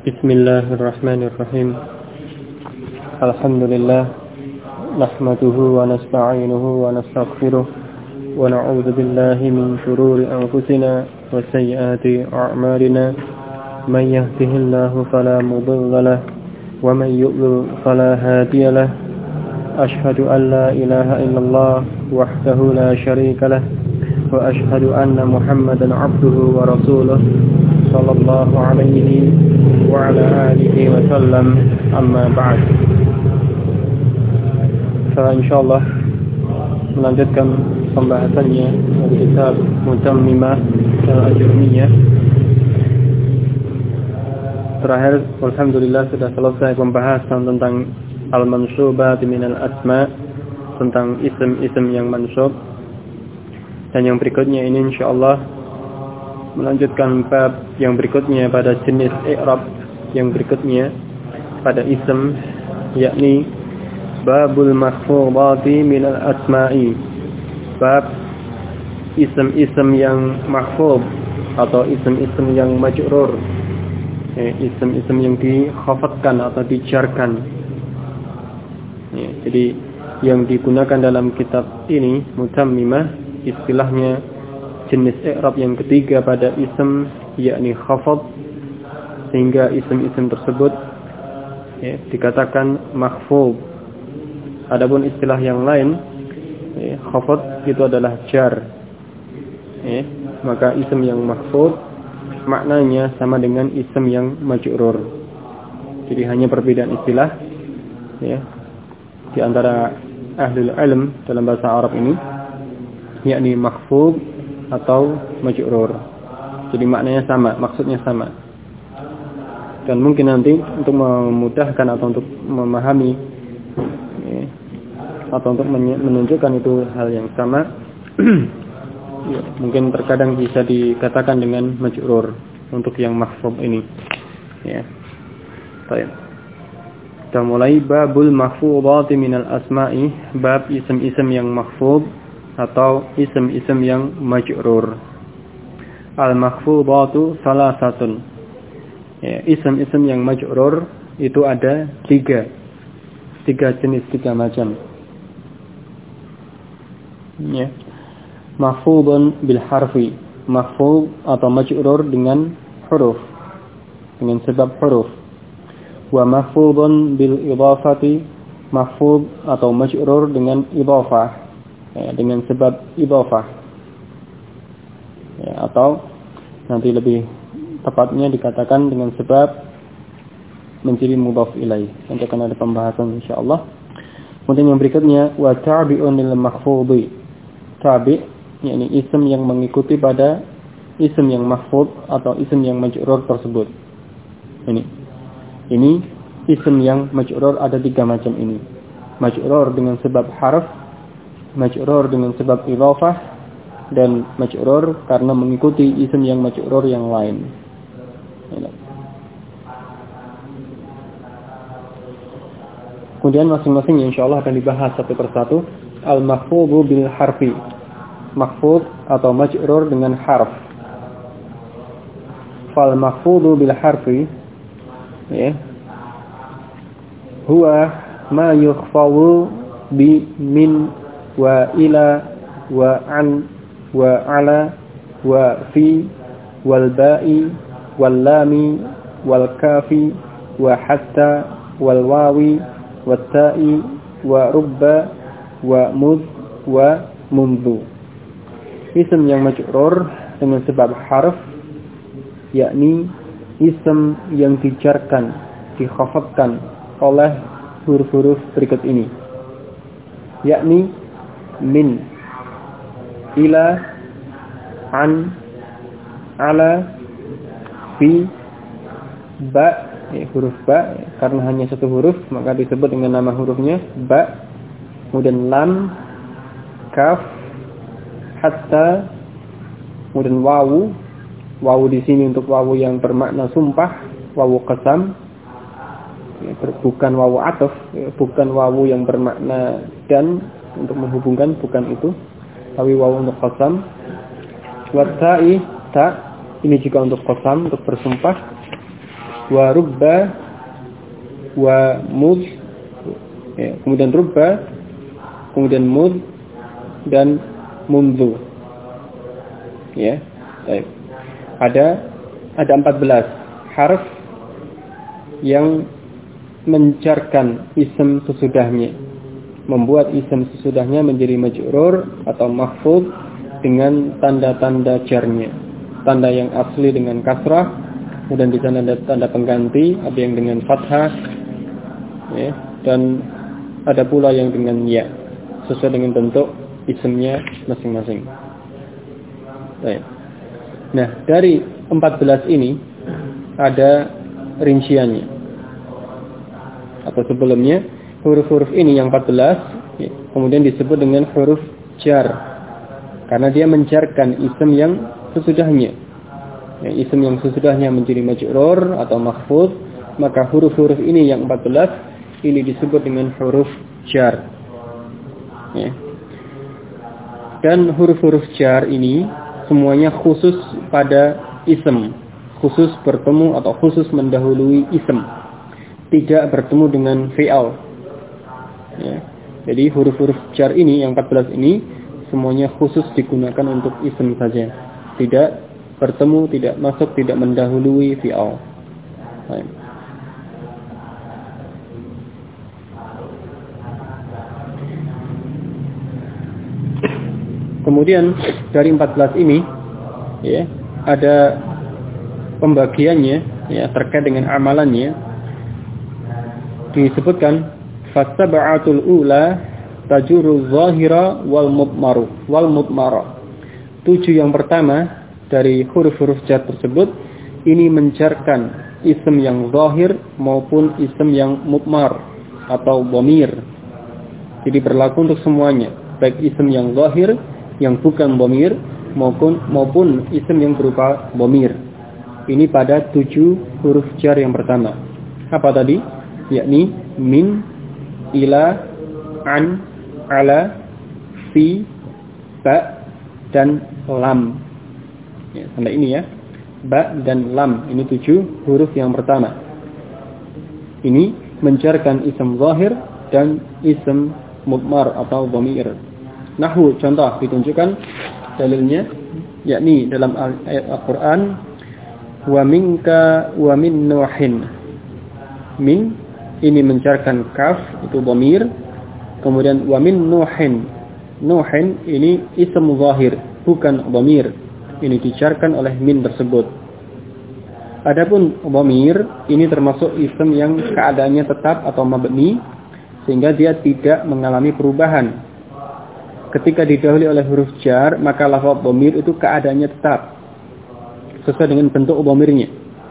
Bismillahirrahmanirrahim. Alhamdulillah nahmaduhu wa nasta'inuhu wa nastaghfiruh wa na'udzu billahi min shururi anfusina wa sayyiati a'malina. Man yahdihillahu fala mudilla lahu wa man yudlil fala hadiya lahu. Ashhadu an la ilaha illallah wahdahu la syarika lahu wa ashhadu anna Muhammadan 'abduhu wa rasuluh sallallahu alaihi wa ala alihi wa sallam, amma ba'd. Insyaallah melanjutkan pembahasannya dari kitab Mutammimah al-Ajurumiyah. Terakhir alhamdulillah sudah selesai pembahasan tentang al-mansubat minal asma, tentang isim-isim yang mansub. Dan yang berikutnya ini insyaallah melanjutkan bab yang berikutnya pada jenis i'rab yang berikutnya pada isim, yakni babul mahfudhati minal asma'i, bab isim-isim yang mahfudh atau isim-isim yang majrur, isim-isim yang dikhafadkan atau dijarkan. Jadi yang digunakan dalam kitab ini Mutammimah istilahnya jenis i'rab yang ketiga pada isim, yakni khafad, sehingga isim-isim tersebut dikatakan mahfuz. Adapun istilah yang lain, khafad itu adalah jar. Maka isim yang mahfuz maknanya sama dengan isim yang majrur. Jadi hanya perbedaan istilah di antara ahlul ilm dalam bahasa Arab ini, yakni mahfuz atau majrur. Jadi maknanya sama, maksudnya sama. Dan mungkin nanti untuk memudahkan atau untuk memahami atau untuk menunjukkan itu hal yang sama, mungkin terkadang bisa dikatakan dengan majrur untuk yang mahfuz ini. Baik. Kita mulai babul mahfudhati minal asma'i, bab isim-isim yang mahfuz atau isim-isim yang majrur. Al-mahfudhatu salasatun. Isim-isim yang majrur itu ada tiga jenis, tiga macam. Mahfudhun bil harfi, mahfudh atau majrur dengan huruf, dengan sebab huruf. Wa mahfudhun bil idhafati, mahfudh atau majrur dengan idhafah, dengan sebab idhafah, atau nanti lebih tepatnya dikatakan dengan sebab menjadi mudhaf ilaih. Nanti akan ada pembahasan insyaallah. Kemudian yang berikutnya wa tabi'un lil mahfudhi, tabi' yakni isim yang mengikuti pada isim yang mahfudh atau isim yang majrur tersebut. Ini isim yang majrur ada tiga macam ini. Majrur dengan sebab harf, majrur dengan sebab idhafah, dan majrur karena mengikuti isim yang majrur yang lain. Kemudian masing-masing insyaallah akan dibahas satu persatu. Al-mahfudhu bil harfi, mahfudh atau majrur dengan harf. Fal mahfudhu bil harfi huwa ma yukhfawu bi min wa ila wa an wa ala wa fi wal ba'i wal lami wal kafi wa hatta wal wawi wat ta'i wa rubba wa mud wa mundu. Isim yang majrur dengan sebab harf, yakni isim yang dijarkan, dikhafadkan oleh huruf-huruf berikut ini, yakni min, ila, an, ala, fi, ba, huruf ba, karena hanya satu huruf maka disebut dengan nama hurufnya ba. Kemudian lam, kaf, hatta, kemudian wawu. Wawu di sini untuk wawu yang bermakna sumpah, wawu qasam, bukan wawu ataf, bukan wawu yang bermakna dan untuk menghubungkan, bukan itu, tapi wawu untuk qasam. Wa ta'i, ta, ini juga untuk qasam, untuk bersumpah. wa rubba, wa mud, ya, kemudian rubba, kemudian mud, dan mundu. Ya, baik. Ada 14 harf yang mencarkan isim sesudahnya, membuat isim sesudahnya menjadi majrur atau mahfuz dengan tanda-tanda jarnya. Tanda yang asli dengan kasrah, kemudian di sana ada tanda pengganti, ada yang dengan fathah, ya, dan ada pula yang dengan ya, sesuai dengan bentuk isimnya masing-masing. Baik. Nah, dari 14 ini ada rinciannya. Atau sebelumnya, huruf-huruf ini yang 14, ya, kemudian disebut dengan huruf jar, karena dia menjarkan isim yang sesudahnya. Ya, isim yang sesudahnya menjadi majrur atau mahfuz, maka huruf-huruf ini yang 14 ini disebut dengan huruf jar. Ya. Dan huruf-huruf jar ini semuanya khusus pada isim, khusus bertemu atau khusus mendahului isim, tidak bertemu dengan fi'al. Ya. Jadi huruf-huruf jar ini yang 14 ini semuanya khusus digunakan untuk isim saja, tidak bertemu, tidak masuk, tidak mendahului fi'al. Baik. Kemudian dari 14 ini, ya, ada pembagiannya, ya, terkait dengan amalannya. Disebutkan fasab'atul ula tajuru zahira wal mudmara. 7 yang pertama dari huruf-huruf jar tersebut ini menjarkan isim yang zahir maupun isim yang mudmar atau dhamir. Jadi berlaku untuk semuanya, baik isim yang zahir yang bukan dhamir maupun isim yang berupa dhamir. Ini pada 7 huruf jar yang pertama. Apa tadi? Yakni min, ila, an, ala, fi, ba, dan lam. Ya, sampai ini ya. Ba dan lam. Ini 7 huruf yang pertama. Ini menjarkan isim zahir dan isim mudmar atau dhamir. Nahwu, contoh ditunjukkan dalilnya, yakni dalam ayat Al-Quran, wa minka wa min nuhin. Min ini mencarkan kaf, itu dhamir. Kemudian wa min nuhin. Nuhin ini isim zahir, bukan dhamir. Ini dicarkan oleh min tersebut. Adapun dhamir ini termasuk isim yang keadaannya tetap atau mabni, sehingga dia tidak mengalami perubahan. Ketika didahului oleh huruf jar, maka lafaz dhamir itu keadaannya tetap sesuai dengan bentuk dhamirnya.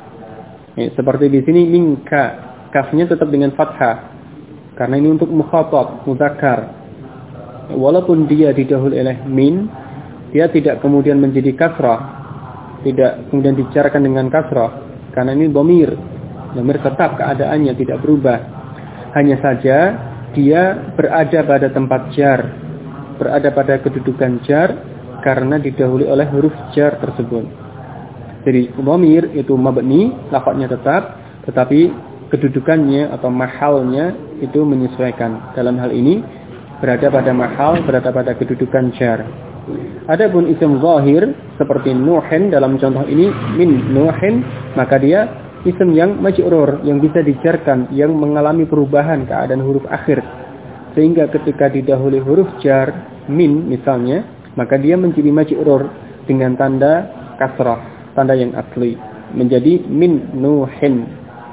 Ya, seperti di sini minka, kafnya tetap dengan fathah karena ini untuk mukhatab, mudzakkar. Walaupun dia didahului oleh min, dia tidak kemudian menjadi kasrah, tidak kemudian dijarkan dengan kasrah karena ini dhamir. Dhamir tetap keadaannya tidak berubah. Hanya saja dia berada pada tempat jar, berada pada kedudukan jar karena didahului oleh huruf jar tersebut. Jadi dhamir itu mabni, lafadznya tetap, tetapi kedudukannya atau mahalnya itu menyesuaikan. Dalam hal ini berada pada mahal, berada pada kedudukan jar. Adapun isim zahir seperti nuhin dalam contoh ini min nuhin, maka dia isim yang majrur, yang bisa dijarkan, yang mengalami perubahan keadaan huruf akhir. Sehingga ketika didahului huruf jar min misalnya, maka dia menjadi majrur dengan tanda kasrah, tanda yang asli, menjadi min nuhin.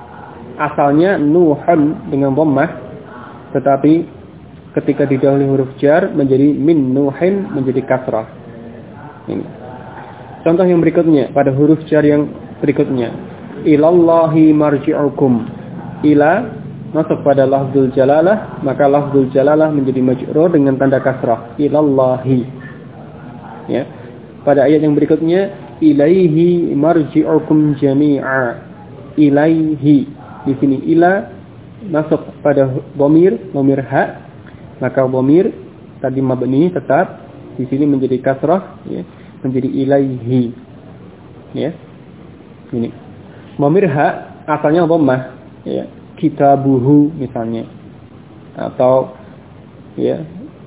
Asalnya nuhun dengan dhammah, tetapi ketika didahului huruf jar menjadi min nuhin, menjadi kasrah. Ini. Contoh yang berikutnya pada huruf jar yang berikutnya, ilallahi marji'ukum. Ila masuk pada lafzul jalalah, maka lafzul jalalah menjadi majrur dengan tanda kasrah, ilallahi. Ya. Pada ayat yang berikutnya, ilaihi marji'ukum jami'a. Ilaihi. Di sini ila masuk pada dhamir ha, maka dhamir tadi mabni tetap di sini menjadi kasrah, ya, menjadi ilaihi. Ya. Ini. Dhamir ha asalnya dhammah, ya, kitabuhu misalnya, atau ya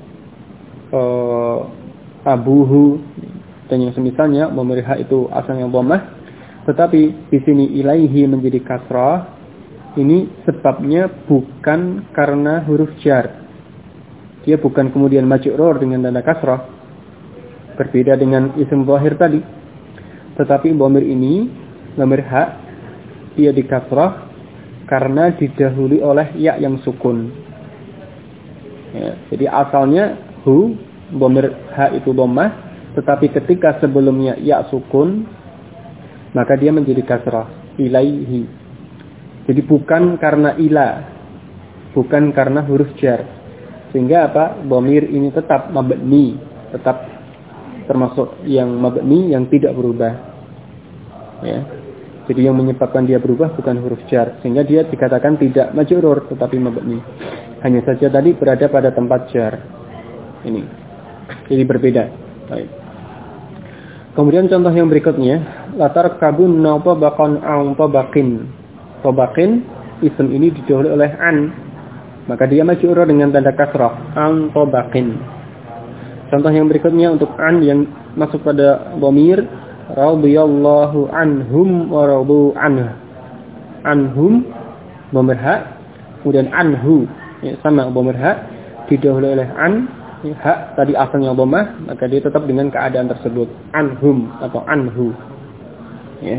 abuhu dan yang semisalnya, dhamir ha itu asalnya dhammah, tetapi di sini ilaihi menjadi kasrah. Ini sebabnya bukan karena huruf jar. Dia bukan kemudian majrur dengan tanda kasrah, berbeda dengan isim zahir tadi. Tetapi dhamir ini, dhamir ha, dia di kasrah karena didahului oleh ya yang sukun. Ya, jadi asalnya hu, dhamir ha itu dhammah, tetapi ketika sebelumnya ya sukun, maka dia menjadi kasrah, ilaihi. Jadi bukan karena ila, bukan karena huruf jar. Sehingga apa? Dhamir ini tetap mabni, tetap termasuk yang mabni yang tidak berubah. Ya. Jadi yang menyebabkan dia berubah bukan huruf jar, sehingga dia dikatakan tidak majrur tetapi mabni. Hanya saja tadi berada pada tempat jar. Ini. Jadi berbeda. Baik. Kemudian contoh yang berikutnya, latar kabun tabaqan au tabaqin. Tabaqin, isim ini didahului oleh an, maka dia majrur dengan tanda kasrah, an tabaqin. Contoh yang berikutnya untuk an yang masuk pada dhamir radhiyallahu anhum wa radu anhu. Anhum dhamir ha, kemudian anhu, ya, sama dhamir ha didahului oleh an, ya, ha tadi asalnya dhammah, maka dia tetap dengan keadaan tersebut, anhum atau anhu. Ya.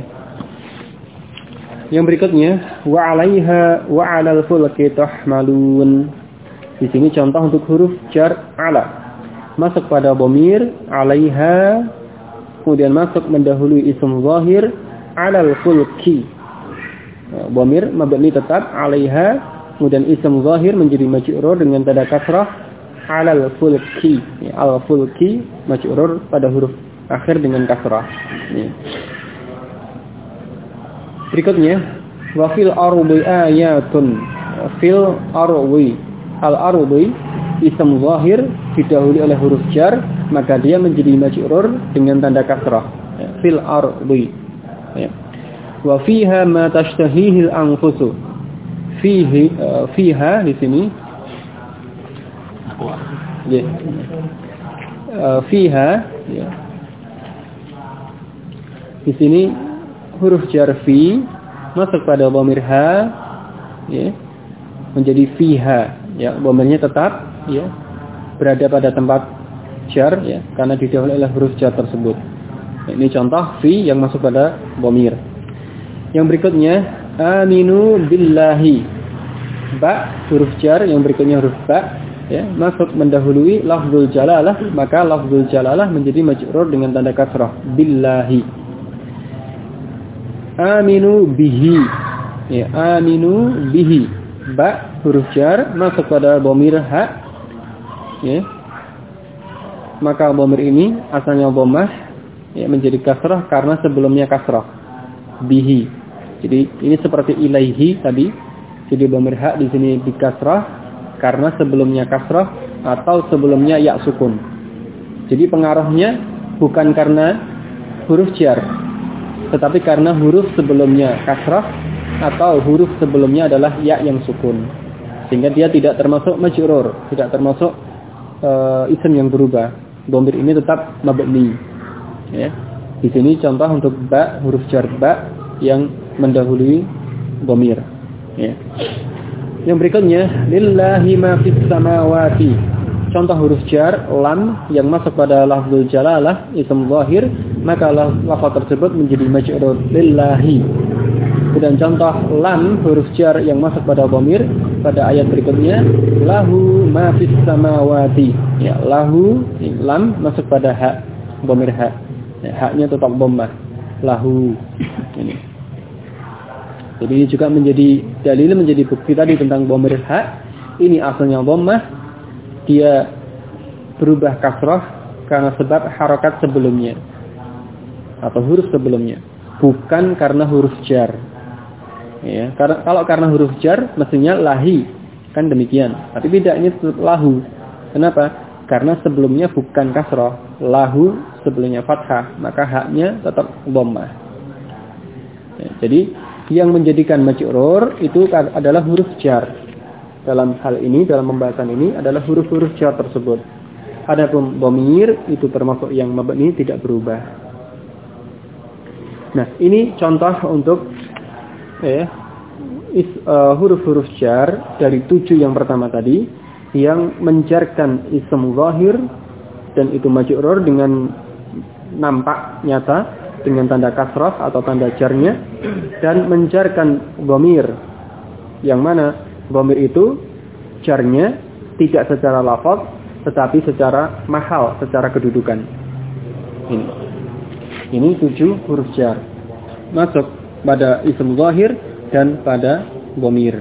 Yang berikutnya, wa 'alaiha wa 'alal fulki tahmalun. Di sini contoh untuk huruf jar ala. Masuk pada dhamir 'alaiha, kemudian masuk mendahului isim zahir 'alal fulki. Dhamir mabni tetap 'alaiha, kemudian isim zahir menjadi majrur dengan tanda kasrah 'alal fulki. Ya, al fulki majrur pada huruf akhir dengan kasrah. Ya. Berikutnya, wa fil ardi ayatun. Fil ardi, al ardi isim zahir didahului oleh huruf jar, maka dia menjadi majrur dengan tanda kasrah. Fil ardi. Ya. Wa fiha ma tashtahihi al anfusu. Fihi, fiha di sini. Ya. Fiha, ya. Di sini huruf jar fi masuk pada dhamir ha, ya, menjadi fiha, ya, dhamirnya tetap, ya, berada pada tempat jar, ya, karena didahului oleh huruf jar tersebut. Ini contoh fi yang masuk pada dhamir. Yang berikutnya aminu billahi, ba huruf jar, yang berikutnya huruf ba, ya, masuk mendahului lafzul jalalah, maka lafzul jalalah menjadi majrur dengan tanda kasrah, billahi. Aminu bihi, ya, aminu bihi, ba huruf jar masuk pada dhamir ha, ya, maka dhamir ini asalnya dhammah, ya, menjadi kasrah karena sebelumnya kasrah, bihi. Jadi ini seperti ilaihi tadi, jadi dhamir ha di sini dikasrah karena sebelumnya kasrah atau sebelumnya ya sukun. Jadi pengaruhnya bukan karena huruf jar, tetapi karena huruf sebelumnya kasrah atau huruf sebelumnya adalah ya yang sukun, sehingga dia tidak termasuk majrur, tidak termasuk isim yang berubah. Dhamir ini tetap mabni. Ya. Di sini contoh untuk ba huruf jar ba yang mendahului dhamir. Ya. Yang berikutnya lillahi ma fis samawati. Contoh huruf jar lam yang masuk pada lafzul jalalah isim zahir, maka lafaz tersebut menjadi majrur lillahi. Dan contoh lam huruf jar yang masuk pada dhamir pada ayat berikutnya lahu ma fis samawati. Ya, lahu lam masuk pada ha, dhamir ha. Ya, haknya tetap dhammah. Lahu. Ini. Jadi ini juga menjadi dalil, menjadi bukti tadi tentang dhamir ha. Ini asalnya dhammah, dia berubah kasrah karena sebab harakat sebelumnya atau huruf sebelumnya, bukan karena huruf jar. Ya, karena huruf jar mestinya lahi, kan demikian. Tapi tidak, ini tetap lahu. Kenapa? Karena sebelumnya bukan kasrah, lahu sebelumnya fathah, maka haknya tetap dhammah. Ya, jadi yang menjadikan majrur itu adalah huruf jar. Dalam hal ini, dalam pembahasan ini adalah huruf-huruf jar tersebut. Adapun dhamir itu termasuk yang mabni, tidak berubah. Nah, ini contoh untuk huruf-huruf jar dari 7 yang pertama tadi yang menjarkan ism zahir dan itu majrur dengan nampak nyata dengan tanda kasrah atau tanda jarnya, dan menjarkan dhamir yang mana dhamir itu jarnya tidak secara lafaz tetapi secara mahal, secara kedudukan. Ini 7 huruf jar masuk pada ism zahir dan pada dhamir.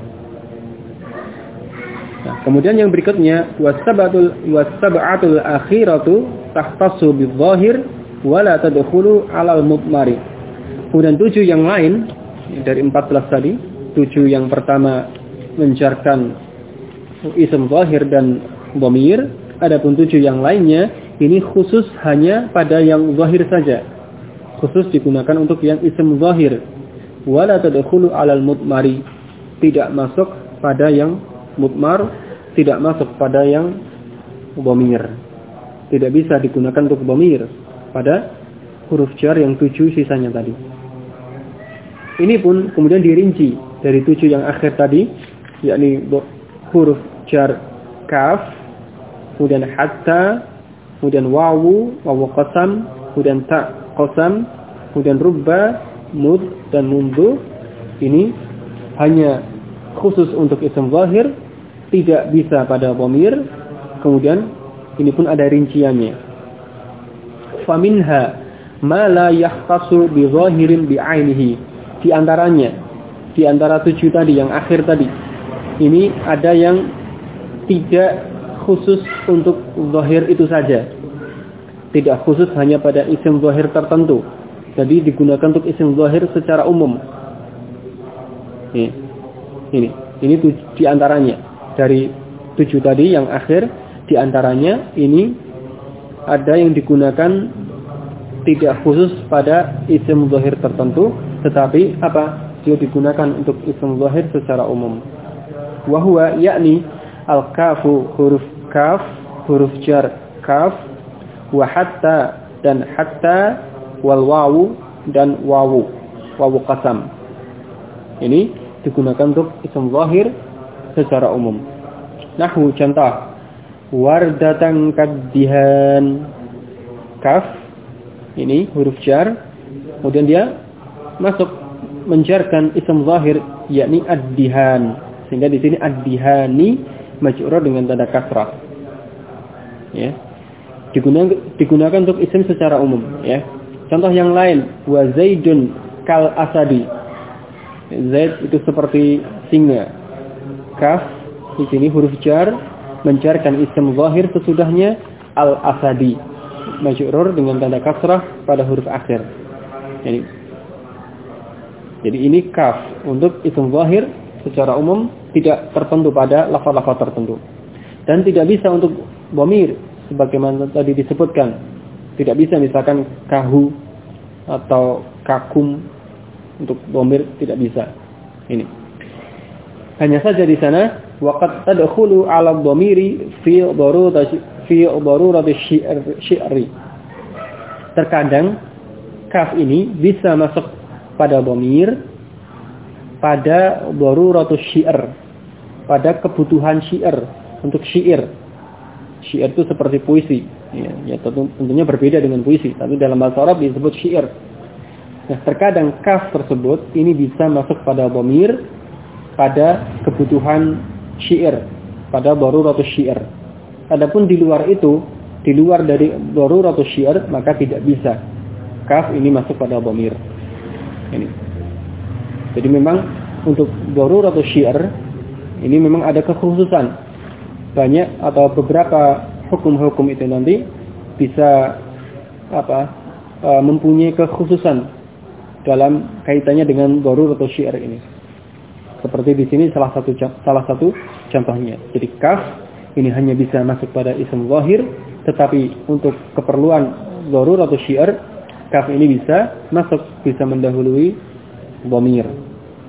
Nah, kemudian yang berikutnya wasab'atul akhiratu tahtassu bidzahir wa la tadkhulu 'alal mudmari. Kemudian 7 yang lain dari 14 tadi, 7 yang pertama menjarkan ism zahir dan dhamir, adapun 7 yang lainnya ini khusus hanya pada yang zahir saja. Khusus digunakan untuk yang ism zahir. Wa la tadkhulu 'alal mudmari, tidak masuk pada yang mudmar, tidak masuk pada yang dhamir. Tidak bisa digunakan untuk dhamir pada huruf jar yang 7 sisanya tadi. Ini pun kemudian dirinci dari 7 yang akhir tadi, yakni huruf jar kaf, kemudian hatta, kemudian wawu qasam, kemudian ta qasam, kemudian rubba, mud dan mundu. Ini hanya khusus untuk ism zahir, tidak bisa pada dhamir. Kemudian ini pun ada rinciannya. Faminha ma la yahtasu bi zahirin bi ainihi. Di antaranya, di antara 7 tadi yang akhir tadi, ini ada yang tidak khusus untuk zahir itu saja. Tidak khusus hanya pada isim zahir tertentu. Jadi digunakan untuk isim zahir secara umum. Ini di antaranya dari 7 tadi yang akhir, di antaranya ini ada yang digunakan tidak khusus pada isim zahir tertentu, tetapi dia digunakan untuk isim zahir secara umum. Wa huwa yakni al-kafu, huruf kaf, huruf jar kaf, wa hatta dan hatta, wal wawu dan wawu qasam. Ini digunakan untuk isim zahir secara umum. Nahwu contoh, wardatan kaddihan, kaf ini huruf jar, kemudian dia masuk menjarkan isim zahir yakni ad-dihan, sehingga di sini ad-dihani majrur dengan tanda kasrah. Ya. Digunakan untuk isim secara umum, ya. Contoh yang lain, wa zaidun kal asadi. Zaid itu seperti singa. Kaf di sini huruf jar menjarkan isim zahir sesudahnya al-asadi, majrur dengan tanda kasrah pada huruf akhir. Jadi ini kaf untuk isim zahir secara umum, tidak tertentu pada lafaz-lafaz tertentu. Dan tidak bisa untuk dhamir sebagaimana tadi disebutkan. Tidak bisa misalkan kahu atau kakum untuk dhamir, tidak bisa. Ini. Hanya saja di sana waqad tadkhulu 'ala dhamiri fi darurati syi'ri. Terkadang kaf ini bisa masuk pada dhamir pada daruratus syi'r, pada kebutuhan syair, untuk syair. Syair itu seperti puisi, ya tentunya berbeda dengan puisi, tapi dalam bahasa Arab disebut syair. Nah, terkadang kaf tersebut ini bisa masuk pada dhamir pada kebutuhan syair, pada daruratus syair. Adapun di luar itu, di luar dari daruratus syair, maka tidak bisa kaf ini masuk pada dhamir. Ini. Jadi memang untuk daruratus syair ini memang ada kekhususan. Banyak atau beberapa hukum-hukum itu nanti bisa mempunyai kekhususan dalam kaitannya dengan daruratus syair ini. Seperti di sini salah satu contohnya. Jadi kaf ini hanya bisa masuk pada isim zahir, tetapi untuk keperluan daruratus syair, kaf ini bisa masuk, bisa mendahului dhamir.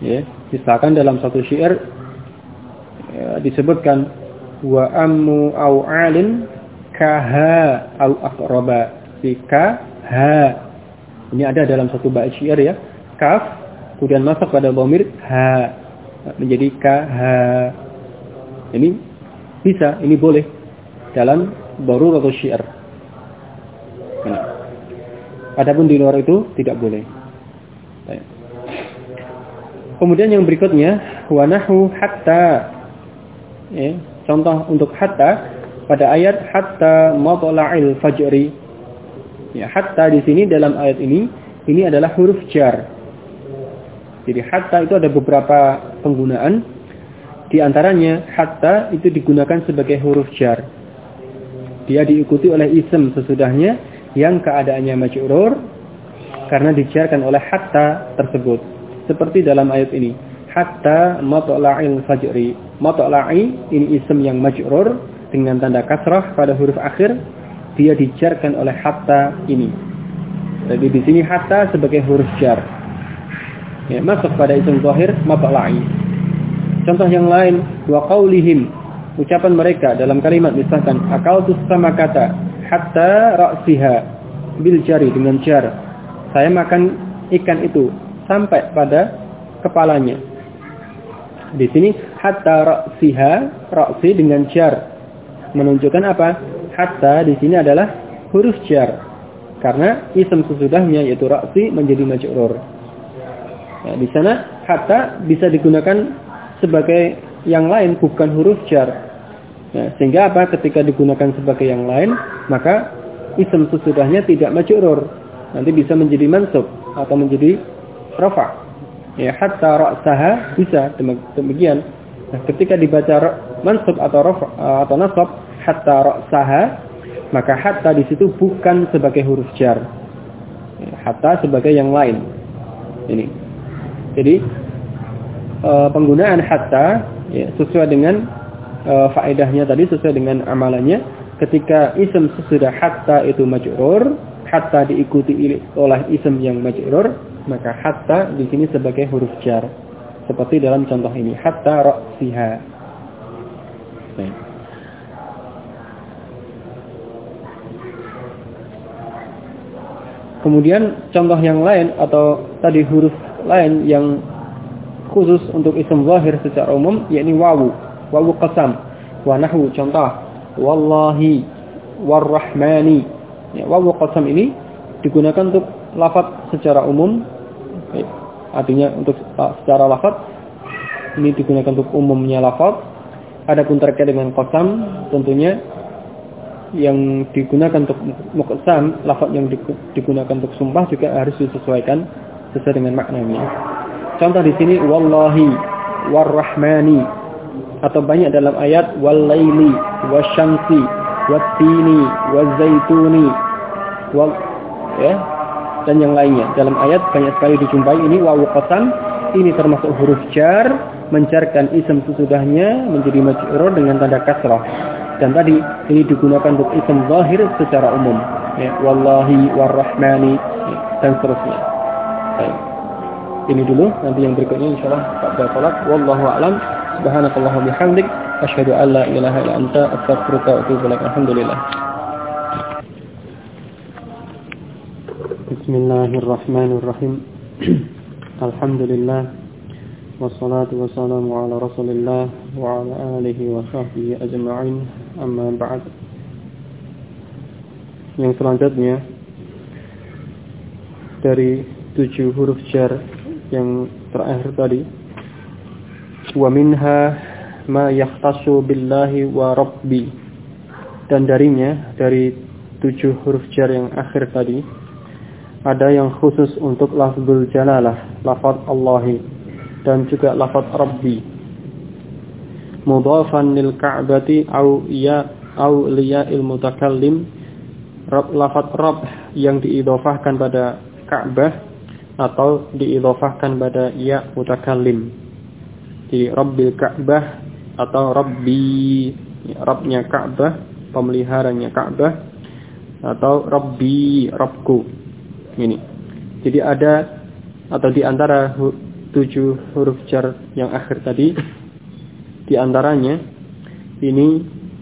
Ya, misalkan dalam satu syair disebutkan wa ammu au alin kaha au aqraba. Si ha. Ini ada dalam satu bait syair ya. Kaf kemudian masuk pada dhamir ha menjadi kaha. Ini bisa, ini boleh dalam daruratus syair. Adapun di luar itu tidak boleh. Kemudian yang berikutnya wa nahu hatta. Ya, contoh untuk hatta pada ayat hatta matla'il fajri. Ya, hatta di sini dalam ayat ini adalah huruf jar. Jadi hatta itu ada beberapa penggunaan. Di antaranya hatta itu digunakan sebagai huruf jar. Dia diikuti oleh isim sesudahnya yang keadaannya majrur karena dijarkan oleh hatta tersebut. Seperti dalam ayat ini, hatta matla'il fajri. Matla'i ini isim yang majrur dengan tanda kasrah pada huruf akhir, dia dijarkan oleh hatta ini. Jadi di sini hatta sebagai huruf jar. Ya, masuk pada isim zahir matla'i. Contoh yang lain, wa qaulihim, ucapan mereka dalam kalimat misalkan akaltus samakata hatta ra'siha bil jari dengan jar. Saya makan ikan itu sampai pada kepalanya. Di sini hatta ra'siha, ra'si dengan jar. Menunjukkan apa? Hatta di sini adalah huruf jar. Karena isim sesudahnya yaitu ra'si menjadi majrur. Ya, di sana hatta bisa digunakan sebagai yang lain bukan huruf jar. Ya, sehingga apa? Ketika digunakan sebagai yang lain, maka isim sesudahnya tidak majrur. Nanti bisa menjadi mansub atau menjadi rafa'. Ya, hatta ra'saha bisa demikian. Nah, ketika dibaca mansub atau rafa' atau nasab hatta ra'saha, maka hatta di situ bukan sebagai huruf jar. Ya, hatta sebagai yang lain. Ini. Jadi penggunaan hatta ya, sesuai dengan faedahnya tadi, sesuai dengan amalannya. Ketika isim sesudah hatta itu majrur, hatta diikuti oleh isim yang majrur, maka hatta di sini sebagai huruf jar. Seperti dalam contoh ini, hatta ra'siha. Baik. Kemudian contoh yang lain atau tadi huruf lain yang khusus untuk isim zahir secara umum yakni wawu, wawu qasam. Wa nahwu contoh wallahi warrahmani. Ya, wawu qasam ini digunakan untuk lafaz secara umum. Artinya untuk secara lafaz ini digunakan untuk umumnya lafaz. Adapun terkait dengan qasam tentunya yang digunakan untuk muqsam, lafaz yang digunakan untuk sumpah juga harus disesuaikan sesuai dengan maknanya. Contoh di sini wallahi warrahmani, atau banyak dalam ayat wallaili wasyamsi wattini wazaituni ya, dan yang lainnya. Dalam ayat banyak sekali dijumpai ini wawu qasam, ini termasuk huruf jar, menjarkan isim sesudahnya menjadi majrur dengan tanda kasrah. Dan tadi ini digunakan untuk isim zahir secara umum, ya, wallahi warrahmani dan seterusnya. Baik. Ini dulu, nanti yang berikutnya insyaallah pada salat. Wallahu a'lam. Subhanakallahumma bihamdik asyhadu an la ilaha illa anta astaghfiruka wa atubu ilaik. Alhamdulillah. Bismillahirrahmanirrahim. Alhamdulillah wassalatu wassalamu ala Rasulillah wa ala alihi wa sahbihi ajma'in. Amma ba'd. Yang selanjutnya dari 7 huruf jar yang terakhir tadi, wa minha ma yahtassu billahi wa rabbi, dan darinya dari 7 huruf jar yang akhir tadi ada yang khusus untuk lafzul jalalah, lafaz Allahi, dan juga lafaz rabbi, mudhafan lil ka'bati au ya au liya'il mutakallim, lafaz rabb yang diidhofahkan pada Ka'bah atau diidhofahkan pada ya mutakallim. Jadi Rabbil Ka'bah atau Rabbi, Rabbnya Ka'bah, pemeliharanya Ka'bah, atau Rabbi, Rabbku. Ini. Jadi ada atau di antara 7 huruf jar yang akhir tadi, di antaranya ini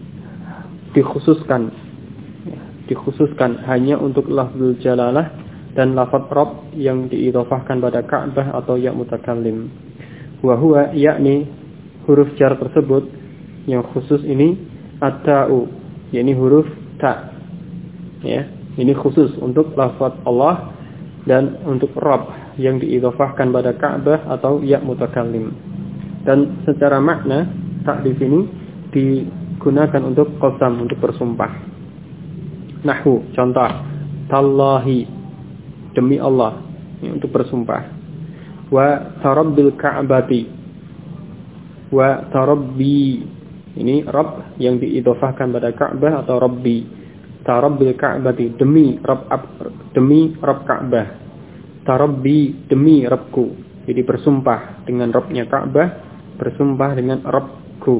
dikhususkan hanya untuk lafzul jalalah dan lafaz Rabb yang diidhofahkan pada Ka'bah atau ya mutakallim. Wa huwa, yakni huruf jar tersebut yang khusus ini at-ta'u, yakni huruf ta. Ya, ini khusus untuk lafaz Allah dan untuk Rabb yang diidhofahkan pada Ka'bah atau ya mutakallim. Dan secara makna ta di sini digunakan untuk qasam, untuk bersumpah. Nahwu, contoh, tallahi, demi Allah, ya, untuk bersumpah. Wa tarabbil ka'bati, wa tarabbi, ini Rabb yang diidhofahkan pada Ka'bah atau Rabbi. Tarabbil ka'bati, demi Rabb Ka'bah. Tarabbi, demi Rabbku. Jadi bersumpah dengan Rabbnya Ka'bah, bersumpah dengan Rabbku.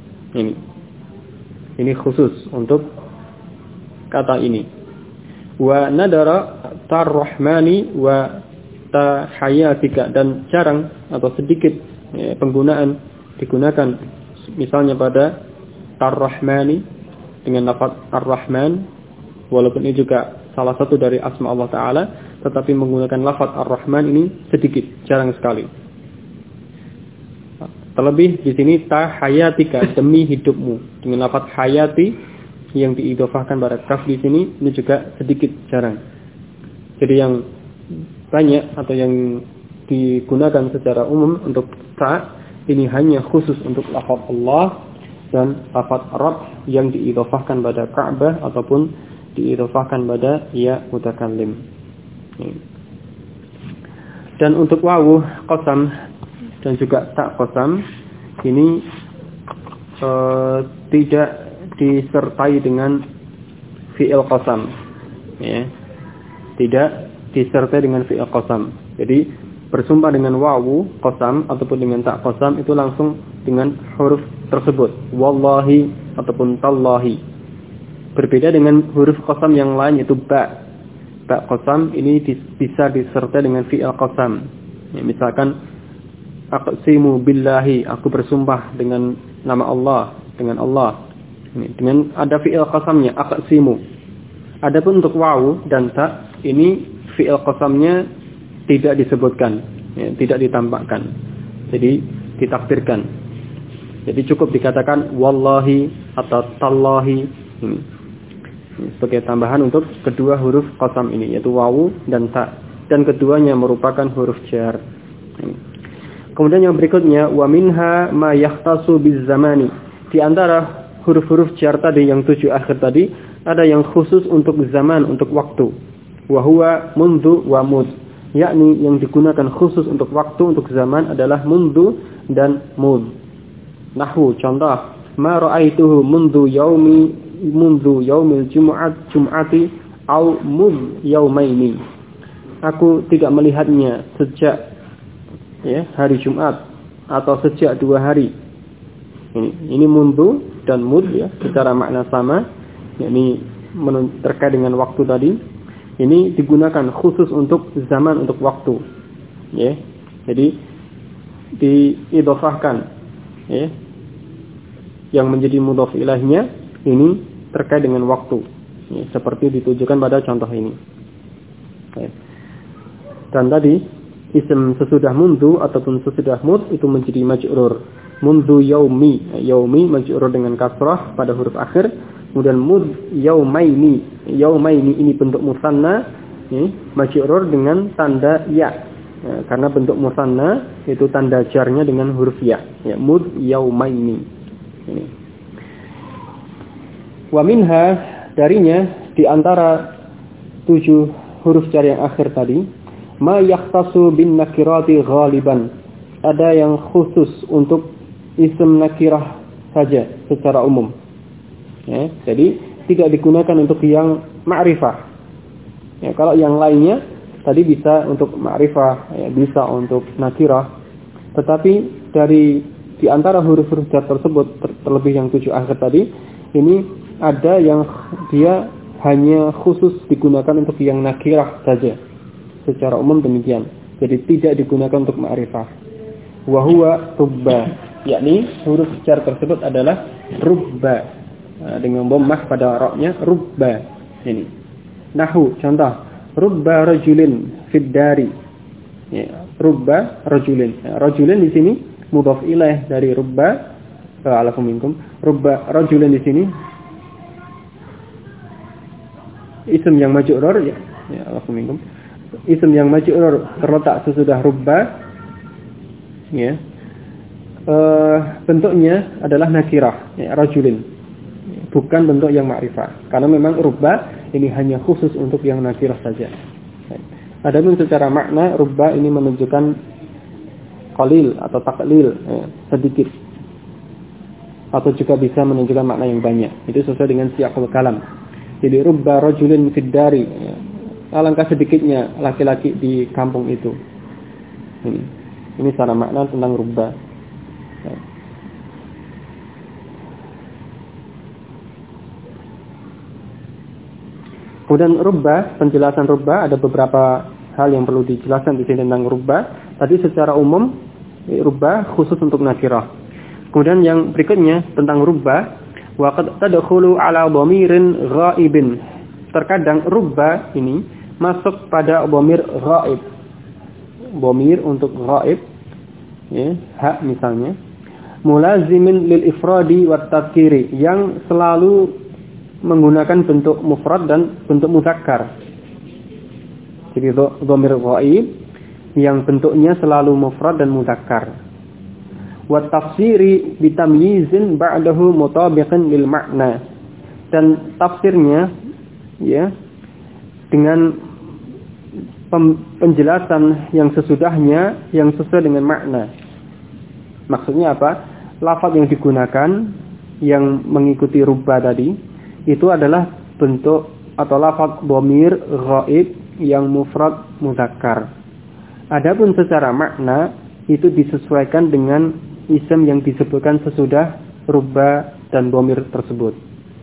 Ini khusus untuk kata ini. Wa nadara tarrahmani wa tahayatika, dan jarang atau sedikit penggunaan digunakan misalnya pada tarrahmani dengan lafaz ar-rahman, walaupun ini juga salah satu dari asma Allah Ta'ala, tetapi menggunakan lafaz ar-rahman ini sedikit, jarang sekali. Terlebih di sini tahayatika, demi hidupmu, dengan lafaz hayati yang diidhofahkan pada kaf di sini, ini juga sedikit, jarang. Jadi yang banyak atau yang digunakan secara umum untuk ta ini hanya khusus untuk lafaz Allah dan lafaz Rabb yang diidhofahkan pada Ka'bah ataupun diidhofahkan pada ya mutakallim. Dan untuk wawu qasam dan juga ta qasam ini tidak disertai dengan fi'il qasam, ya. Tidak disertai dengan fi'il qasam. Jadi bersumpah dengan wawu qasam ataupun dengan ta qasam itu langsung dengan huruf tersebut, wallahi ataupun tallahi. Berbeda dengan huruf qasam yang lain yaitu ba. Ba qasam ini bisa disertai dengan fi'il qasam. Ya, misalkan aqsimu billahi, aku bersumpah dengan nama Allah, dengan Allah. Ini dengan ada fi'il qasamnya, aqsimu. Adapun untuk wawu dan ta ini fi'il qasamnya tidak disebutkan, ya, tidak ditampakkan. Jadi ditakdirkan. Jadi cukup dikatakan wallahi atau tallahi ini sebagai tambahan untuk kedua huruf qasam ini, yaitu wawu dan ta, dan keduanya merupakan huruf jar. Kemudian yang berikutnya wa minha ma yahtasu bizamani. Di antara huruf-huruf jar tadi yang 7 akhir tadi ada yang khusus untuk zaman, untuk waktu. Wa huwa mundu wa mud. Yakni yang digunakan khusus untuk waktu, untuk zaman adalah mundu dan mud. Nahwu, contoh, ma ra'aituhu mundu yaumil jum'ati au mud yaumaini. Aku tidak melihatnya sejak hari Jumat atau sejak 2 hari. Ini mundu dan mud, ya, secara makna sama, yakni terkait dengan waktu tadi. Ini digunakan khusus untuk zaman, untuk waktu, ya. Jadi diidhofahkan, ya, yang menjadi mudhof ilaihnya ini terkait dengan waktu, ya, seperti ditujukan pada contoh ini. Ya. Dan tadi isim sesudah mundu ataupun sesudah mud itu menjadi majrur. Mundu yaumi, yaumi majrur dengan kasrah pada huruf akhir. Kemudian mud yaumaini, yaumaini ini bentuk musanna, majrur dengan tanda ya. Ya, karena bentuk musanna itu tanda jarnya dengan huruf ya. Ya, mud yaumaini. Ini. Wa minha, darinya di antara 7 huruf jar yang akhir tadi, ma yahtasu bin nakirati ghaliban. Ada yang khusus untuk isim nakirah saja secara umum. Ya, jadi tidak digunakan untuk yang ma'rifah. Ya, kalau yang lainnya tadi bisa untuk ma'rifah, ya, bisa untuk nakirah. Tetapi di antara huruf-huruf jar tersebut, terlebih yang 7 akhir tadi, ini ada yang dia hanya khusus digunakan untuk yang nakirah saja. Secara umum demikian. Jadi tidak digunakan untuk ma'rifah. Wa huwa rubba, yakni huruf jar tersebut adalah rubba. Dengan dhammah pada ra-nya rubba. Ini. Nahu, contoh, rubba rajulin fid dari. Ya, rubba rajulin. Rajulin di sini mudhaf ilaih dari rubba, alakum minkum. Rubba rajulin di sini isim yang majrur, ya alakum minkum. Isim yang majrur terletak sesudah rubba, ya. Bentuknya adalah nakirah, ya, rajulin. Bukan bentuk yang ma'rifah. Karena memang rubba ini hanya khusus untuk yang nakirah saja. Adapun secara makna rubba ini menunjukkan qalil atau taqlil, ya, sedikit. Atau juga bisa menunjukkan makna yang banyak. Itu sesuai dengan siyaqul kalam. Jadi rubba rajulin fid dari, ya. Alangkah sedikitnya laki-laki di kampung itu. Ini secara makna tentang rubba. Ya. Kemudian rubba, penjelasan rubba, ada beberapa hal yang perlu dijelaskan di sini tentang rubba. Tadi secara umum rubba khusus untuk nakirah. Kemudian yang berikutnya tentang rubba, wa qad tadkhulu ala dhamirin ghaibin. Terkadang rubba ini masuk pada dhamir ghaib. Dhamir untuk ghaib, ya, hak misalnya, mulazimin lil ifradi wat tadhkiri, yang selalu menggunakan bentuk mufrad dan bentuk mudzakkar. Jadi dhamir ghaib yang bentuknya selalu mufrad dan mudzakkar. Wa tafsiri bitamyizin ba'dahu mutabiqan lil ma'na. Dan tafsirnya, ya, dengan penjelasan yang sesudahnya yang sesuai dengan makna. Maksudnya apa? Lafaz yang digunakan yang mengikuti rubba tadi itu adalah bentuk atau lafaz dhamir ghaib yang mufrad mudzakkar. Adapun secara makna itu disesuaikan dengan isim yang disebutkan sesudah rubba dan dhamir tersebut.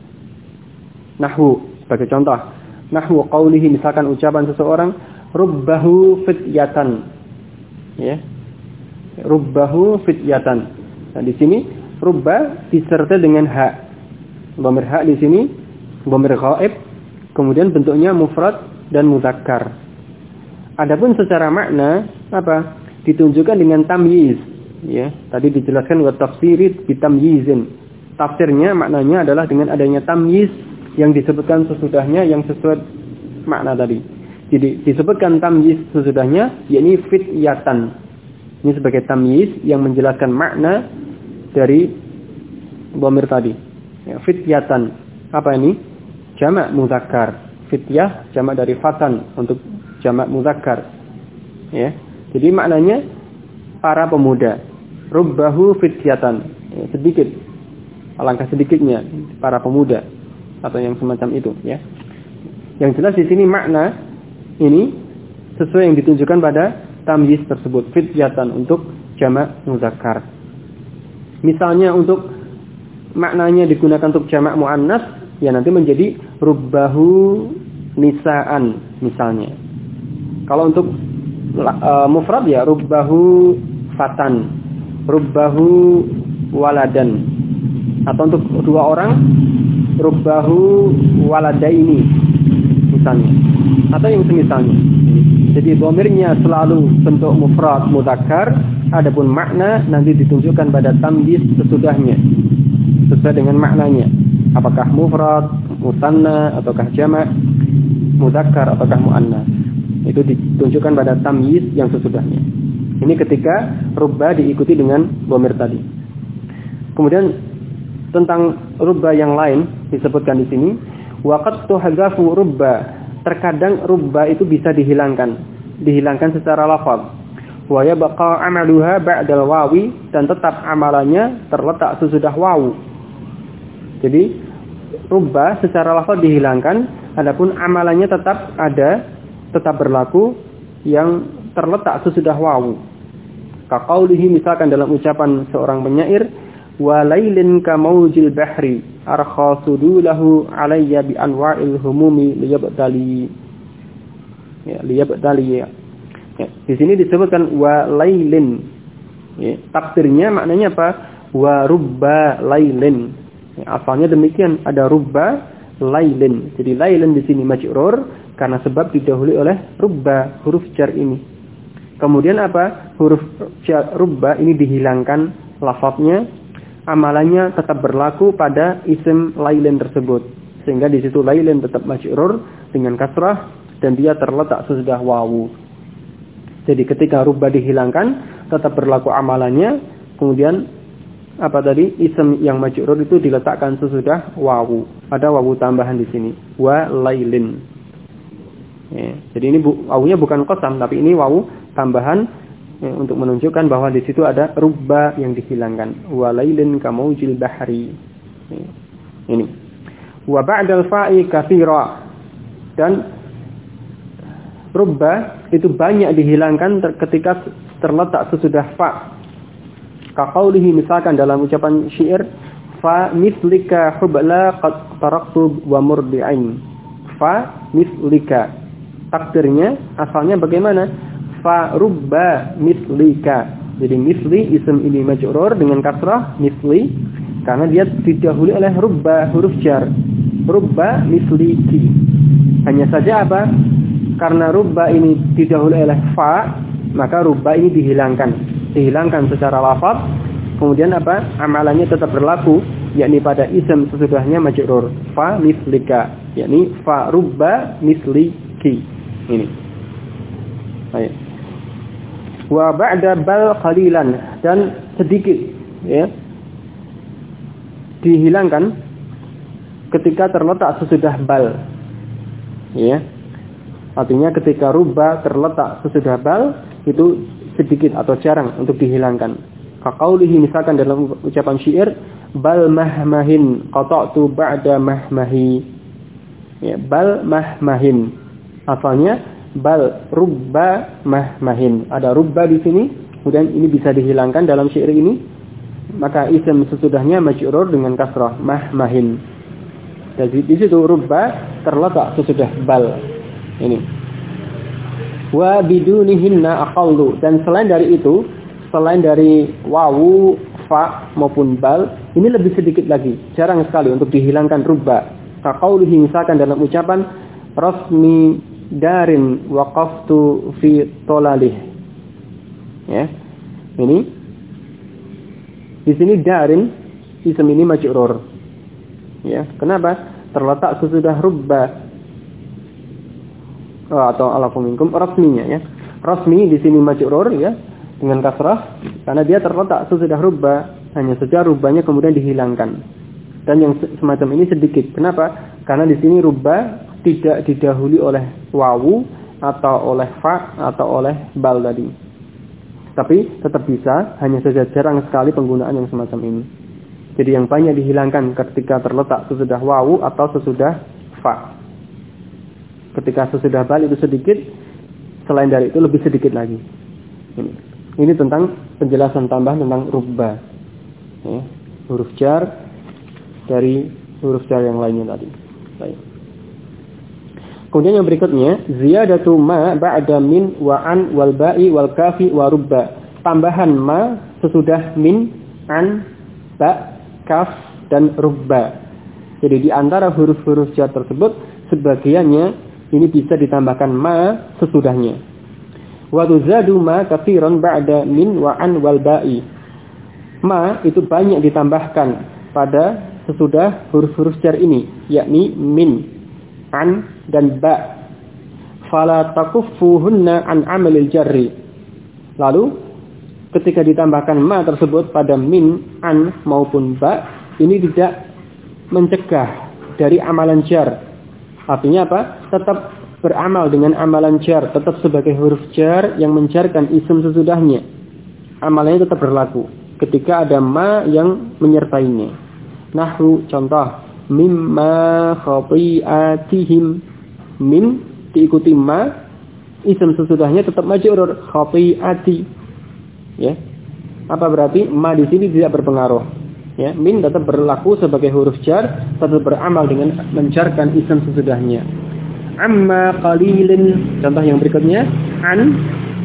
Nahwu, sebagai contoh, nahwu qaulihi, misalkan ucapan seseorang rubbahu fityatan, ya, rubbahu fityatan. Nah, di sini rubba disertai dengan hak. Dhamir hak di sini dhamir ghaib, kemudian bentuknya mufrad dan mudzakkar. Adapun secara makna apa? Ditunjukkan dengan tamyiz, ya. Tadi dijelaskan wa tafsiri bitamyizin. Tafsirnya maknanya adalah dengan adanya tamyiz yang disebutkan sesudahnya yang sesuai makna tadi. Jadi disebutkan tamyiz sesudahnya, yakni fityatan. Ini sebagai tamyiz yang menjelaskan makna dari dhamir tadi. Ya, fityatan. Apa ini? Jamak mudzakkar. Fityah jamak dari fatan untuk jamak mudzakkar. Ya. Jadi maknanya para pemuda. Rubbahu fityatan. Ya, sedikit. Alangkah sedikitnya para pemuda atau yang semacam itu, ya. Yang jelas di sini makna ini sesuai yang ditunjukkan pada tamyiz tersebut, fityatan untuk jamak mudzakkar. Misalnya untuk maknanya digunakan untuk jamak muannas, ya nanti menjadi rubbahu nisaan misalnya. Kalau untuk mufrad ya rubbahu fatan, rubbahu waladan. Atau untuk dua orang rubbahu waladaini misalnya. Atau yang semisalnya. Jadi dhamirnya selalu bentuk mufrad mudzakkar, adapun makna nanti ditunjukkan pada tamyiz sesudahnya sesuai dengan maknanya. Apakah mufrad, musanna, ataukah jamak, mudzakkar, ataukah muannas. Itu ditunjukkan pada tamyiz yang sesudahnya. Ini ketika rubba diikuti dengan dhamir tadi. Kemudian tentang rubba yang lain disebutkan di sini, waqad tuhadzafu rubba. Terkadang rubba itu bisa dihilangkan secara lafaz. Wa yabqa amaluha ba'dal wawi, dan tetap amalannya terletak sesudah wawu. Jadi rubba secara lafaz dihilangkan, adapun amalannya tetap ada, tetap berlaku yang terletak sesudah wawu. Kaqaulihi, misalkan dalam ucapan seorang penyair, wa lailin ka maujil bahri arkhasudulahu alayya bi anwa'il humumi liyabtali, ya, liyabtali, ya. Ya, di sini disebutkan wa lailin. Ya, takdirnya maknanya apa? Wa rubba lailin. Ya, asalnya demikian, ada rubba lailin. Jadi lailin di sini majrur karena sebab didahului oleh rubba, huruf jar ini. Kemudian apa? Huruf jar rubba ini dihilangkan lafadznya, amalannya tetap berlaku pada isim lailin tersebut. Sehingga di situ lailin tetap majrur dengan kasrah dan dia terletak sesudah wawu. Jadi ketika rubba dihilangkan, tetap berlaku amalannya. Kemudian apa tadi? Isim yang majrur itu diletakkan sesudah wawu. Ada wawu tambahan di sini. Wa lailin. Ya, jadi ini wawunya bukan qasam, tapi ini wawu tambahan untuk menunjukkan bahwa di situ ada rubba yang dihilangkan. Wa lailin kamaujil bahri. Ya, ini. Wa ba'dal fa'i katsira. Dan rubba itu banyak dihilangkan ketika terletak sesudah fa. Kaqaulihi, misalkan dalam ucapan syair, fa mislika hubla qad taraktu wa murdi'ain. Fa mislika. Takdirnya asalnya bagaimana? Fa rubba mislika. Jadi misli isim ini majrur dengan kasrah misli karena dia didahului oleh rubba, huruf jar. Rubba misliki. Hanya saja apa? Karena rubba ini didahului oleh fa, maka rubba ini dihilangkan secara lafaz. Kemudian apa? Amalannya tetap berlaku, yakni pada isim sesudahnya majrur. Fa mislika, yakni fa rubba misliki. Ini. Baik. Wa ba'da bal qalilan, dan sedikit ya dihilangkan ketika terletak sesudah bal. Ya. Artinya ketika rubba terletak sesudah bal itu sedikit atau jarang untuk dihilangkan. Kaqaulihi, misalkan dalam ucapan syair, bal mahmahin qata'tu ba'da mahmahi. Ya, bal mahmahin. Asalnya bal rubba mahmahin. Ada rubba di sini, kemudian ini bisa dihilangkan dalam syair ini. Maka isim sesudahnya majrur dengan kasrah mahmahin. Jadi di situ rubba terletak sesudah bal. Ini. Wa bidunihinna aqallu, dan selain dari itu, selain dari wawu, fa maupun bal, ini lebih sedikit lagi, jarang sekali untuk dihilangkan rubba. Kaqaulihi, misalkan dalam ucapan rasmi darin waqaftu fi tolalih. Ya. Ini di sini darin isim ini majrur. Ya, kenapa? Terletak sesudah rubba. Atau alakum minkum rasminya ya. Rasmi di sini majrur ya dengan kasrah karena dia terletak sesudah rubba, hanya saja rubbanya kemudian dihilangkan. Dan yang semacam ini sedikit. Kenapa? Karena di sini rubba tidak didahului oleh wawu atau oleh fa atau oleh bal tadi. Tapi tetap bisa, hanya saja jarang sekali penggunaan yang semacam ini. Jadi yang banyak dihilangkan ketika terletak sesudah wawu atau sesudah fa. Ketika sesudah bal itu sedikit, selain dari itu lebih sedikit lagi. Ini tentang penjelasan tambahan tentang rubba. Ya, huruf jar dari huruf jar yang lainnya tadi. Baik. Kemudian yang berikutnya, ziyadatu ma ba'da min wa an wal ba'i wal kafi wa rubba. Tambahan ma sesudah min, an, ba, kaf dan rubba. Jadi di antara huruf-huruf jar tersebut sebagiannya ini bisa ditambahkan ma sesudahnya. Wa tuzadu ma katsiran ba'da min wa an wal ba'i. Ma itu banyak ditambahkan pada sesudah huruf-huruf jar ini, yakni min, an dan ba. Fala takuffuhunna an amalil jarri. Lalu ketika ditambahkan ma tersebut pada min, an maupun ba, ini tidak mencegah dari amalan jar. Artinya apa? Tetap beramal dengan amalan jar, tetap sebagai huruf jar yang menjarkan isim sesudahnya. Amalannya tetap berlaku ketika ada ma yang menyertainya. Nahwu, contoh, mimma khati'atihim. Mim diikuti ma, isim sesudahnya tetap majrur, khati'ati. Ya. Apa berarti ma di sini tidak berpengaruh? Ya, min tetap berlaku sebagai huruf jar, tetap beramal dengan menjarkan isim sesudahnya. Amma qalilin, contoh yang berikutnya, an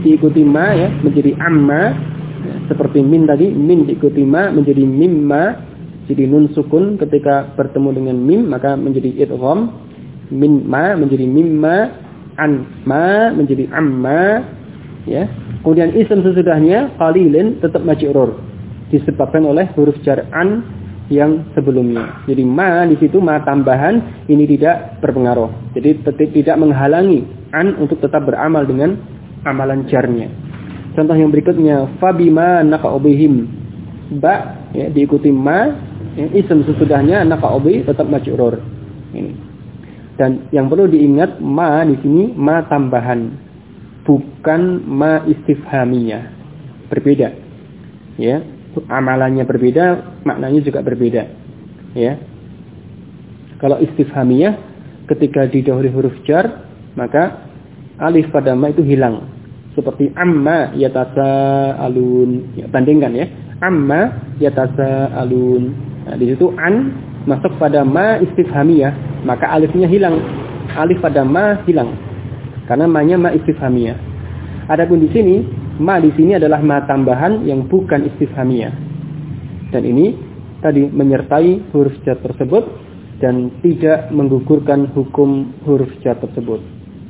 diikuti ma ya menjadi amma ya, seperti min tadi, min diikuti ma menjadi mimma. Jadi nun sukun ketika bertemu dengan mim maka menjadi idgham. Min ma menjadi mimma, an ma menjadi amma ya. Kemudian isim sesudahnya qalilin tetap majrur disebabkan oleh huruf jar an yang sebelumnya. Jadi ma di situ ma tambahan ini tidak berpengaruh. Jadi tidak menghalangi an untuk tetap beramal dengan amalan jarnya. Contoh yang berikutnya fabima naqa'ubihim ba ya diikuti ma ya, isim sesudahnya naqa'ubi tetap majrur. Ini. Dan yang perlu diingat ma di sini ma tambahan bukan ma istifhamiyah. Berbeda. Ya. Amalannya berbeda, maknanya juga berbeda. Ya. Kalau istifhamiyah ketika didahului huruf jar, maka alif pada ma itu hilang. Seperti amma yatasaalun. Ya, bandingkan ya. Amma yatasaalun. Nah, di situ an masuk pada ma istifhamiyah, maka alifnya hilang. Alif pada ma hilang. Karena ma-nya ma istifhamiyah. Adapun di sini ma di sini adalah ma tambahan yang bukan istifhamiyah. Dan ini tadi menyertai huruf jar tersebut dan tidak menggugurkan hukum huruf jar tersebut.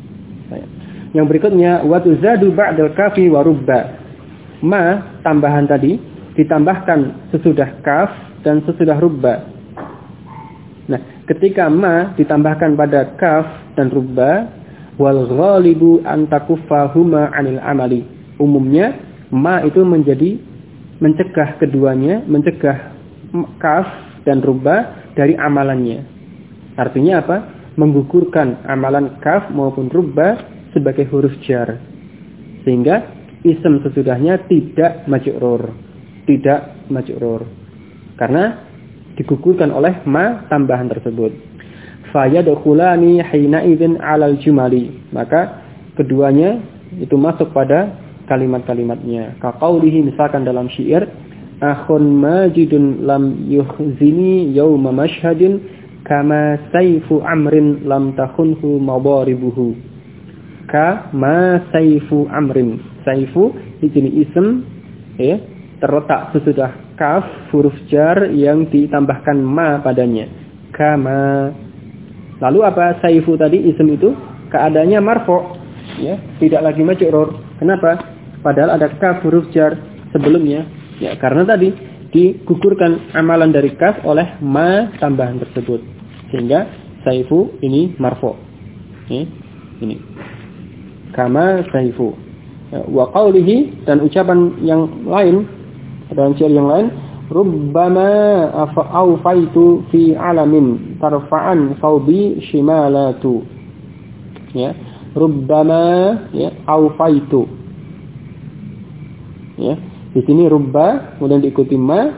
Yang berikutnya wa tuzadu ba'dal kafi wa rubba. Ma tambahan tadi ditambahkan sesudah kaf dan sesudah rubba. Nah, ketika ma ditambahkan pada kaf dan rubba wal ghalibu an takuffahuma 'anil amali. Umumnya ma itu menjadi mencegah keduanya, mencegah kaf dan rubba dari amalannya. Artinya apa? Menggugurkan amalan kaf maupun rubba sebagai huruf jar. Sehingga isim sesudahnya tidak majrur. Tidak majrur. Karena digugurkan oleh ma tambahan tersebut. Fayadkhulani hina idzin 'alal jumali. Maka keduanya itu masuk pada kalimat-kalimatnya. Kaqaulihi misalkan dalam syair akhun majidun lam yukhzini yauma mashhadin kama sayfu amrin lam takhunhu mawaribuhu. Kama sayfu amrin. Sayfu di sini isim ya, terletak sesudah kaf huruf jar yang ditambahkan ma padanya. Kama. Lalu apa sayfu tadi isim itu keadaannya marfu' ya, tidak lagi majrur. Kenapa? Padahal ada kaf huruf jar sebelumnya. Ya, karena tadi digugurkan amalan dari kaf oleh ma tambahan tersebut. Sehingga sayfu ini marfu'. Ya, ini. Kama sayfu. Ya, wa qawlihi dan ucapan yang lain dan syair yang lain rubbama aufaitu fi alamin tarfa'an thawbi shimalatu. Ya, rubbama ya aufaitu. Ya, di sini rubba kemudian diikuti ma.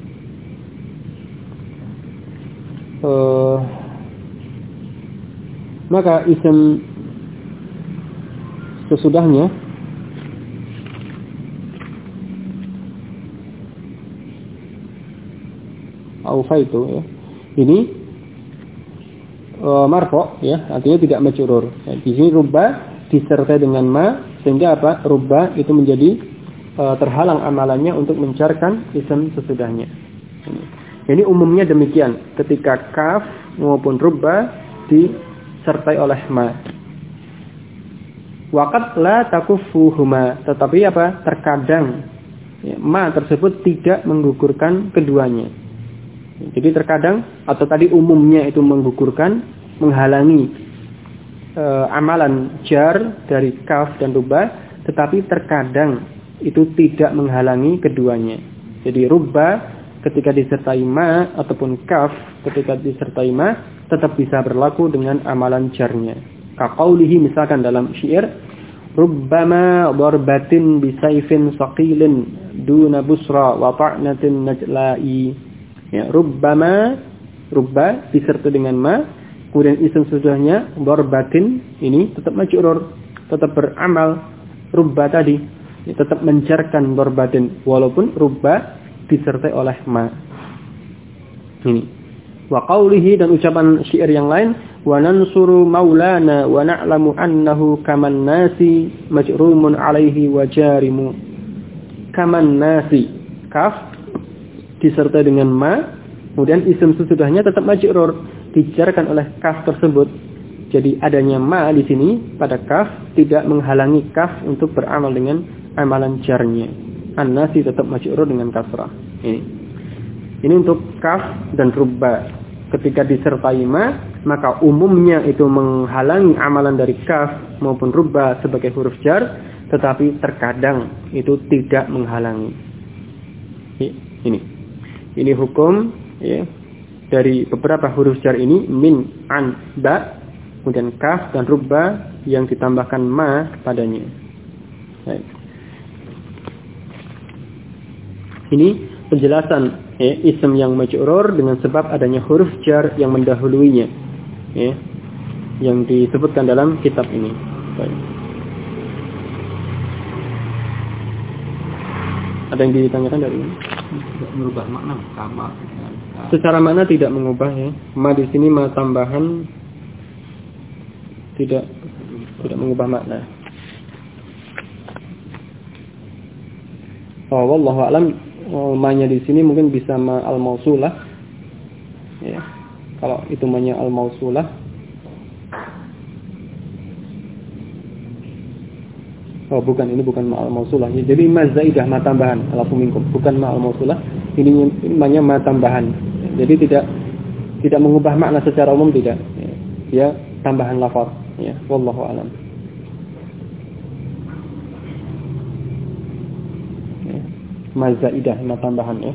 Maka isim sesudahnya aufaitu ya. Ini marfu ya, artinya tidak majrur. Ya, di sini rubba disertai dengan ma sehingga apa? Rubba itu menjadi terhalang amalannya untuk mencarkan isim sesudahnya. Ini umumnya demikian ketika kaf maupun rubba disertai oleh ma. Waqad la takuffuhuma, tetapi apa? Terkadang ya, ma tersebut tidak menggugurkan keduanya. Jadi terkadang atau tadi umumnya itu menggugurkan, menghalangi amalan jar dari kaf dan rubba, tetapi terkadang itu tidak menghalangi keduanya. Jadi rubba ketika disertai ma ataupun kaf ketika disertai ma tetap bisa berlaku dengan amalan jarnya. Kaqaulihi misalkan dalam syair rubbama darbatin bisayfin saqilin duna busra wa ta'natin najla'i. Ya, rubbama rubba disertai dengan ma kemudian isim sesudahnya darbatin ini tetap majrur, tetap beramal rubba tadi ya, tetap menjarkan darbatin walaupun rubba disertai oleh ma. Ini wa qaulihi dan ucapan syair yang lain wa nansuru maulana wa na'lamu annahu kaman nasi majrumun alaihi wa jarimu. Kaman nasi, kaf disertai dengan ma, kemudian isim sesudahnya tetap majrur, dijarkan oleh kaf tersebut. Jadi adanya ma di sini pada kaf tidak menghalangi kaf untuk beramal dengan amalan jarnya. An-nasi tetap majrur dengan kasrah. Ini untuk kaf dan rubba. Ketika disertai ma, maka umumnya itu menghalangi amalan dari kaf maupun rubba sebagai huruf jar, tetapi terkadang itu tidak menghalangi. Ini hukum ya, dari beberapa huruf jar ini, min, an, ba, kemudian kaf dan rubba yang ditambahkan ma padanya. Baik. Ini penjelasan ya, isim yang majrur dengan sebab adanya huruf jar yang mendahuluinya ya, yang disebutkan dalam kitab ini. Baik. Ada yang ditanyakan dari ini? Tidak merubah makna sama. Secara makna tidak mengubah ya. Ma di sini ma tambahan tidak mengubah makna. Oh, wallahu a'lam. Ma-nya di sini mungkin bisa ma al-mausulah. Ya. Kalau itu ma-nya al-mausulah. Oh, bukan, ini bukan ma al-mausulah. Jadi ma zaidah, ma tambahan, alafu minkum, bukan ma al-mausulah. Ini ma-nya ma tambahan. Jadi tidak mengubah makna secara umum, tidak. Ya, tambahan lafaz. Ya, wallahu a'lam. Mazaidah, ma tambahan ya.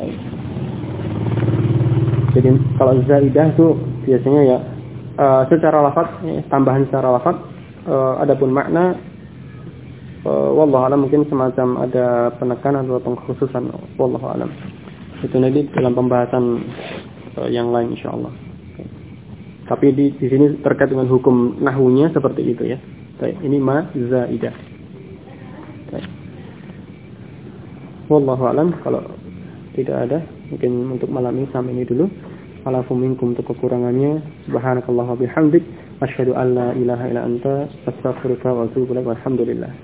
Jadi kalau zaidah itu biasanya ya secara lafaz ya, tambahan secara lafaz. Adapun makna wallahu alam mungkin semacam ada penekanan atau pengkhususan, wallahu alam. Itu nanti dalam pembahasan yang lain insyaallah. Tapi di sini terkait dengan hukum nahwunya seperti itu ya. Baik, ini ma zaidah. Baik. Wallahu alam, kalau tidak ada mungkin untuk malam ini sampai ini dulu. Alafu minkum, untuk kekurangannya subhanakallah wa bihamdik asyhadu an la ilaha illa anta astaghfiruka wa atubu ilaik. Walhamdulillah.